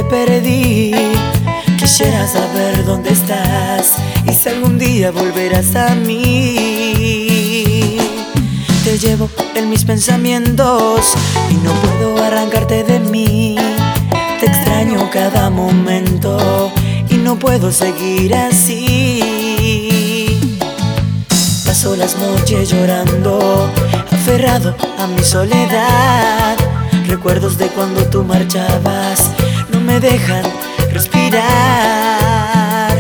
perdí. Quisiera saber dónde estás y si algún día volverás a mí. Te llevo en mis pensamientos y no puedo arrancarte de mí. Te extraño cada momento y no puedo seguir así. Paso las noches llorando, aferrado a mi soledad. Recuerdos de cuando tú marchabas no me dejan respirar.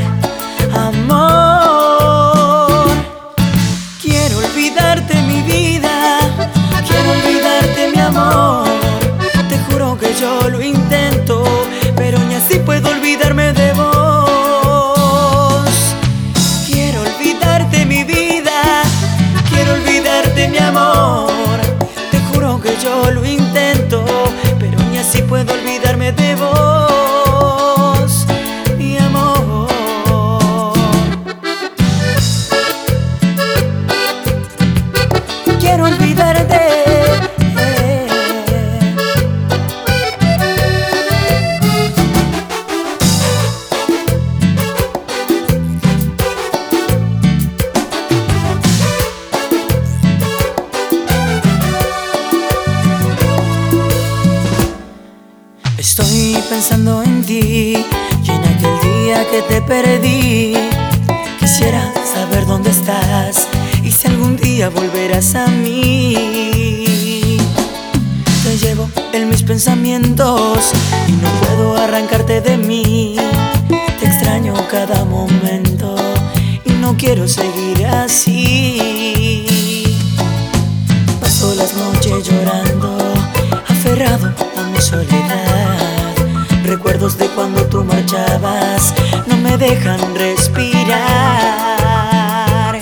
Amor, quiero olvidarte mi vida, quiero olvidarte mi amor. Te juro que yo lo intento, pero ni así puedo olvidarme de vos. Quiero olvidarte mi vida, quiero olvidarte mi amor. Te juro que yo lo intento, pero ni así puedo olvidarme de vos, mi amor. Quiero olvidarte. Estoy pensando en ti y en aquel día que te perdí. Quisiera saber dónde estás y si algún día volverás a mí. Te llevo en mis pensamientos y no puedo arrancarte de mí. Te extraño cada momento y no quiero seguir así. Paso las noches llorando, aferrado a mi soledad. Recuerdos de cuando tú marchabas no me dejan respirar.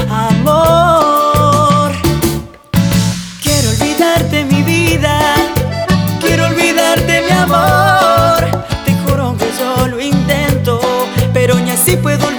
Amor, quiero olvidarte mi vida, quiero olvidarte mi amor. Te juro que yo lo intento, pero ni así puedo